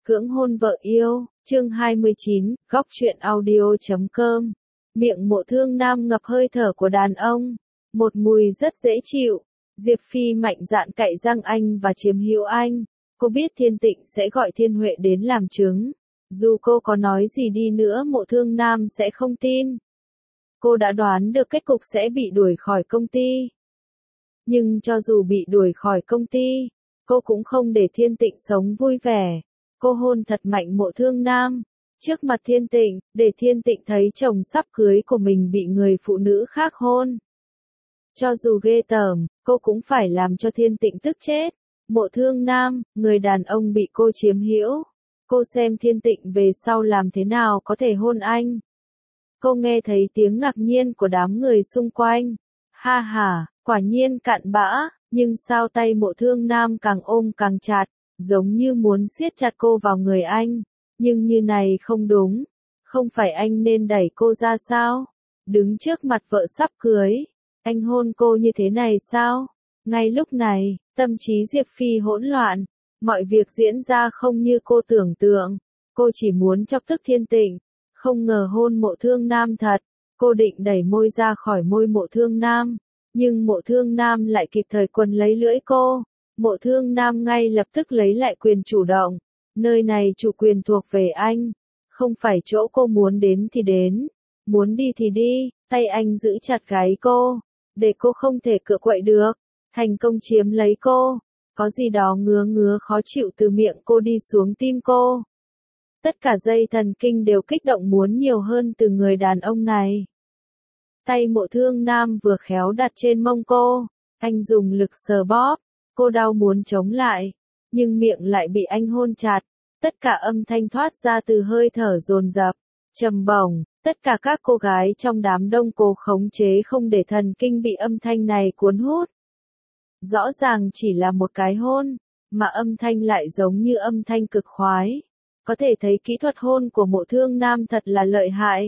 Cưỡng hôn vợ yêu, chương 29, góc truyện audio.com. Miệng Mộ Thương Nam ngập hơi thở của đàn ông, một mùi rất dễ chịu. Diệp Phi mạnh dạn cạy răng anh và chiếm hữu anh. Cô biết Thiên Tịnh sẽ gọi Thiên Huệ đến làm chứng. Dù cô có nói gì đi nữa Mộ Thương Nam sẽ không tin. Cô đã đoán được kết cục sẽ bị đuổi khỏi công ty. Nhưng cho dù bị đuổi khỏi công ty, cô cũng không để Thiên Tịnh sống vui vẻ. Cô hôn thật mạnh Mộ Thương Nam, trước mặt Thiên Tịnh, để Thiên Tịnh thấy chồng sắp cưới của mình bị người phụ nữ khác hôn. Cho dù ghê tởm, cô cũng phải làm cho Thiên Tịnh tức chết. Mộ Thương Nam, người đàn ông bị cô chiếm hữu. Cô xem Thiên Tịnh về sau làm thế nào có thể hôn anh. Cô nghe thấy tiếng ngạc nhiên của đám người xung quanh. Ha ha, quả nhiên cặn bã, nhưng sao tay Mộ Thương Nam càng ôm càng chặt. Giống như muốn siết chặt cô vào người anh. Nhưng như này không đúng. Không phải anh nên đẩy cô ra sao? Đứng trước mặt vợ sắp cưới. Anh hôn cô như thế này sao? Ngay lúc này, tâm trí Diệp Phi hỗn loạn. Mọi việc diễn ra không như cô tưởng tượng. Cô chỉ muốn chọc tức Thiên Tịnh. Không ngờ hôn Mộ Thương Nam thật. Cô định đẩy môi ra khỏi môi Mộ Thương Nam. Nhưng Mộ Thương Nam lại kịp thời quấn lấy lưỡi cô. Mộ Thương Nam ngay lập tức lấy lại quyền chủ động. Nơi này chủ quyền thuộc về anh. Không phải chỗ cô muốn đến thì đến. Muốn đi thì đi. Tay anh giữ chặt gáy cô. Để cô không thể cựa quậy được. Thành công chiếm lấy cô. Có gì đó ngứa ngứa khó chịu từ miệng cô đi xuống tim cô. Tất cả dây thần kinh đều kích động muốn nhiều hơn từ người đàn ông này. Tay Mộ Thương Nam vừa khéo đặt trên mông cô. Anh dùng lực sờ bóp. Cô đau muốn chống lại, nhưng miệng lại bị anh hôn chặt. Tất cả âm thanh thoát ra từ hơi thở dồn dập, trầm bổng. Tất cả các cô gái trong đám đông cố khống chế không để thần kinh bị âm thanh này cuốn hút. Rõ ràng chỉ là một cái hôn, mà âm thanh lại giống như âm thanh cực khoái. Có thể thấy kỹ thuật hôn của Mộ Thương Nam thật là lợi hại.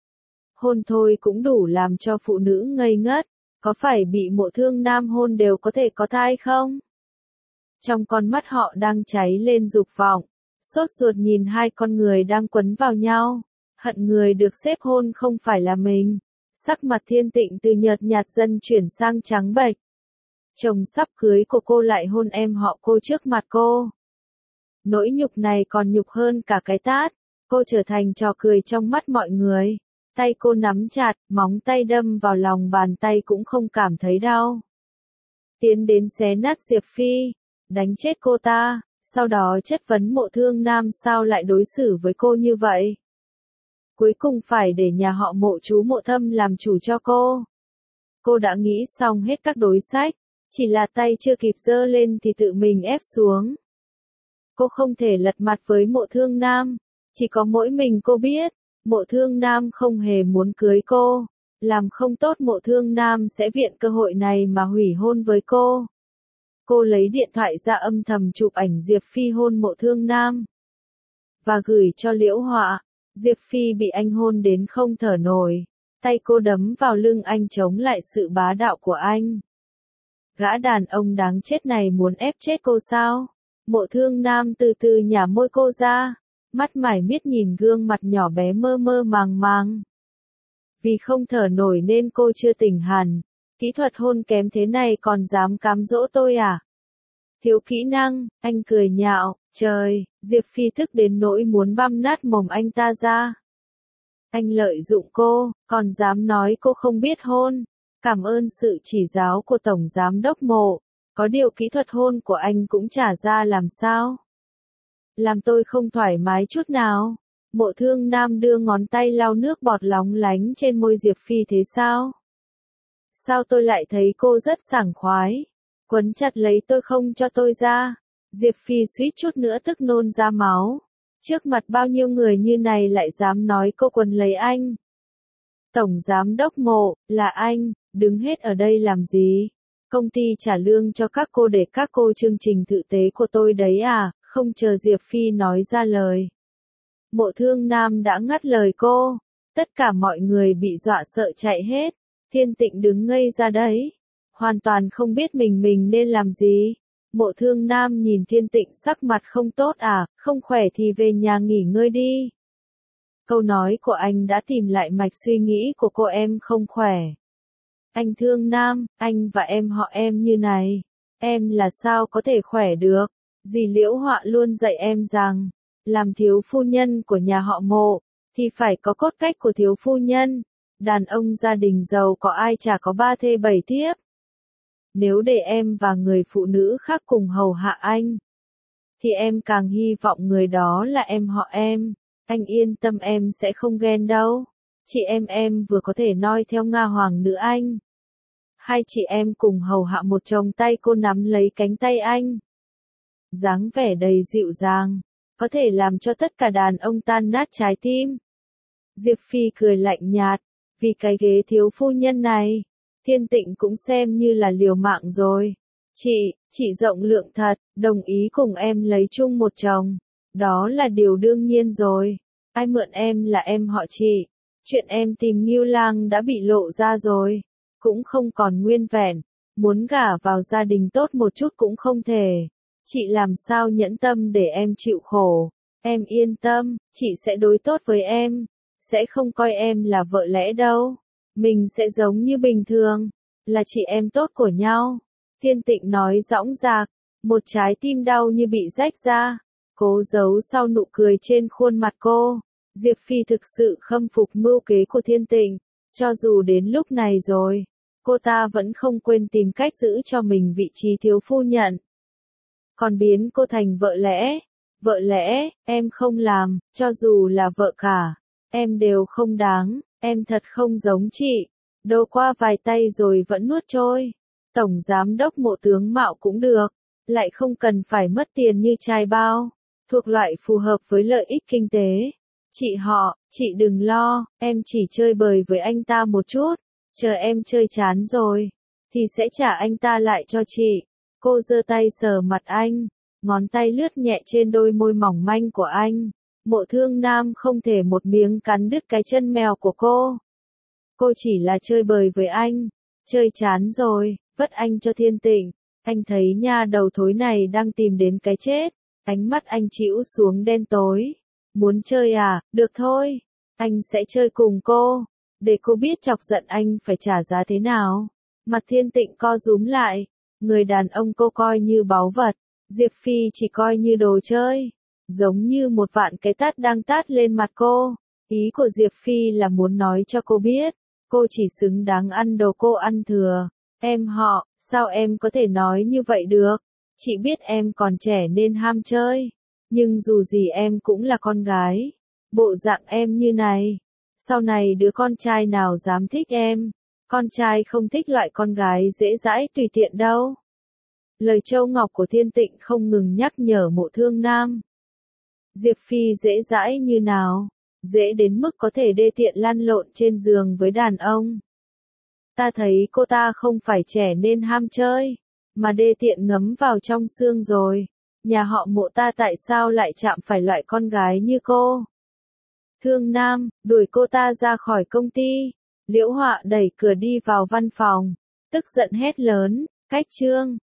Hôn thôi cũng đủ làm cho phụ nữ ngây ngất. Có phải bị Mộ Thương Nam hôn đều có thể có thai không? Trong con mắt họ đang cháy lên dục vọng. Sốt ruột nhìn hai con người đang quấn vào nhau. Hận người được xếp hôn không phải là mình. Sắc mặt Thiên Tịnh từ nhợt nhạt dần chuyển sang trắng bệch. Chồng sắp cưới của cô lại hôn em họ cô trước mặt cô. Nỗi nhục này còn nhục hơn cả cái tát. Cô trở thành trò cười trong mắt mọi người. Tay cô nắm chặt, móng tay đâm vào lòng bàn tay cũng không cảm thấy đau. Tiến đến xé nát Diệp Phi, đánh chết cô ta, sau đó chất vấn Mộ Thương Nam sao lại đối xử với cô như vậy. Cuối cùng phải để nhà họ Mộ chú Mộ Thâm làm chủ cho cô. Cô đã nghĩ xong hết các đối sách, chỉ là tay chưa kịp giơ lên thì tự mình ép xuống. Cô không thể lật mặt với Mộ Thương Nam, chỉ có mỗi mình cô biết. Mộ Thương Nam không hề muốn cưới cô, làm không tốt Mộ Thương Nam sẽ viện cơ hội này mà hủy hôn với cô. Cô lấy điện thoại ra âm thầm chụp ảnh Diệp Phi hôn Mộ Thương Nam và gửi cho Liễu Họa. Diệp Phi bị anh hôn đến không thở nổi, tay cô đấm vào lưng anh chống lại sự bá đạo của anh. Gã đàn ông đáng chết này muốn ép chết cô sao? Mộ Thương Nam từ từ nhả môi cô ra. Mắt mải miết nhìn gương mặt nhỏ bé mơ mơ màng màng. Vì không thở nổi nên cô chưa tỉnh hẳn. Kỹ thuật hôn kém thế này còn dám cám dỗ tôi à? Thiếu kỹ năng, anh cười nhạo, trời, Diệp Phi thức đến nỗi muốn băm nát mồm anh ta ra. Anh lợi dụng cô, còn dám nói cô không biết hôn. Cảm ơn sự chỉ giáo của Tổng Giám đốc Mộ. Có điều kỹ thuật hôn của anh cũng chả ra làm sao. Làm tôi không thoải mái chút nào. Mộ Thương Nam đưa ngón tay lau nước bọt lóng lánh trên môi Diệp Phi thế sao? Sao tôi lại thấy cô rất sảng khoái? Quấn chặt lấy tôi không cho tôi ra. Diệp Phi suýt chút nữa tức nôn ra máu. Trước mặt bao nhiêu người như này lại dám nói cô quấn lấy anh. Tổng Giám đốc Mộ, là anh, đứng hết ở đây làm gì? Công ty trả lương cho các cô để các cô chương trình thực tế của tôi đấy à? Không chờ Diệp Phi nói ra lời. Mộ Thương Nam đã ngắt lời cô. Tất cả mọi người bị dọa sợ chạy hết. Thiên Tịnh đứng ngây ra đấy. Hoàn toàn không biết mình nên làm gì. Mộ Thương Nam nhìn Thiên Tịnh sắc mặt không tốt à, không khỏe thì về nhà nghỉ ngơi đi. Câu nói của anh đã tìm lại mạch suy nghĩ của cô. Em không khỏe. Anh Thương Nam, anh và em họ em như này, em là sao có thể khỏe được? Dì Liễu Họa luôn dạy em rằng, làm thiếu phu nhân của nhà họ Mộ, thì phải có cốt cách của thiếu phu nhân. Đàn ông gia đình giàu có ai chả có 3 thê 7 thiếp. Nếu để em và người phụ nữ khác cùng hầu hạ anh, thì em càng hy vọng người đó là em họ em. Anh yên tâm, em sẽ không ghen đâu. Chị em vừa có thể noi theo Nga Hoàng nữ anh. Hai chị em cùng hầu hạ một chồng, tay cô nắm lấy cánh tay anh. Dáng vẻ đầy dịu dàng, có thể làm cho tất cả đàn ông tan nát trái tim. Diệp Phi cười lạnh nhạt, vì cái ghế thiếu phu nhân này, Thiên Tịnh cũng xem như là liều mạng rồi. Chị rộng lượng thật, đồng ý cùng em lấy chung một chồng. Đó là điều đương nhiên rồi. Ai mượn em là em họ chị. Chuyện em tìm Ngưu Lang đã bị lộ ra rồi. Cũng không còn nguyên vẹn. Muốn gả vào gia đình tốt một chút cũng không thể. Chị làm sao nhẫn tâm để em chịu khổ. Em yên tâm, chị sẽ đối tốt với em. Sẽ không coi em là vợ lẽ đâu. Mình sẽ giống như bình thường. Là chị em tốt của nhau. Thiên Tịnh nói dõng dạc. Một trái tim đau như bị rách ra. Cố giấu sau nụ cười trên khuôn mặt cô. Diệp Phi thực sự khâm phục mưu kế của Thiên Tịnh. Cho dù đến lúc này rồi, cô ta vẫn không quên tìm cách giữ cho mình vị trí thiếu phu nhận. Còn biến cô thành vợ lẽ. Vợ lẽ, em không làm, cho dù là vợ cả. Em đều không đáng, em thật không giống chị. Đâu qua vài tay rồi vẫn nuốt trôi. Tổng giám đốc Mộ tướng mạo cũng được. Lại không cần phải mất tiền như trai bao. Thuộc loại phù hợp với lợi ích kinh tế. Chị đừng lo, em chỉ chơi bời với anh ta một chút. Chờ em chơi chán rồi, thì sẽ trả anh ta lại cho chị. Cô giơ tay sờ mặt anh, ngón tay lướt nhẹ trên đôi môi mỏng manh của anh. Mộ Thương Nam không thể một miếng cắn đứt cái chân mèo của cô. Cô chỉ là chơi bời với anh. Chơi chán rồi, vất anh cho Thiên Tịnh. Anh thấy nha đầu thối này đang tìm đến cái chết. Ánh mắt anh chĩu xuống đen tối. Muốn chơi à, được thôi. Anh sẽ chơi cùng cô. Để cô biết chọc giận anh phải trả giá thế nào. Mặt Thiên Tịnh co rúm lại. Người đàn ông cô coi như báu vật. Diệp Phi chỉ coi như đồ chơi. Giống như một vạn cái tát đang tát lên mặt cô. Ý của Diệp Phi là muốn nói cho cô biết. Cô chỉ xứng đáng ăn đồ cô ăn thừa. Em họ, sao em có thể nói như vậy được? Chị biết em còn trẻ nên ham chơi. Nhưng dù gì em cũng là con gái. Bộ dạng em như này. Sau này đứa con trai nào dám thích em. Con trai không thích loại con gái dễ dãi tùy tiện đâu. Lời châu ngọc của Thiên Tịnh không ngừng nhắc nhở Mộ Thương Nam. Diệp Phi dễ dãi như nào? Dễ đến mức có thể đê tiện lăn lộn trên giường với đàn ông. Ta thấy cô ta không phải trẻ nên ham chơi, mà đê tiện ngấm vào trong xương rồi. Nhà họ Mộ ta tại sao lại chạm phải loại con gái như cô? Thương Nam, đuổi cô ta ra khỏi công ty. Liễu Họa đẩy cửa đi vào văn phòng, tức giận hét lớn, Cách Trương,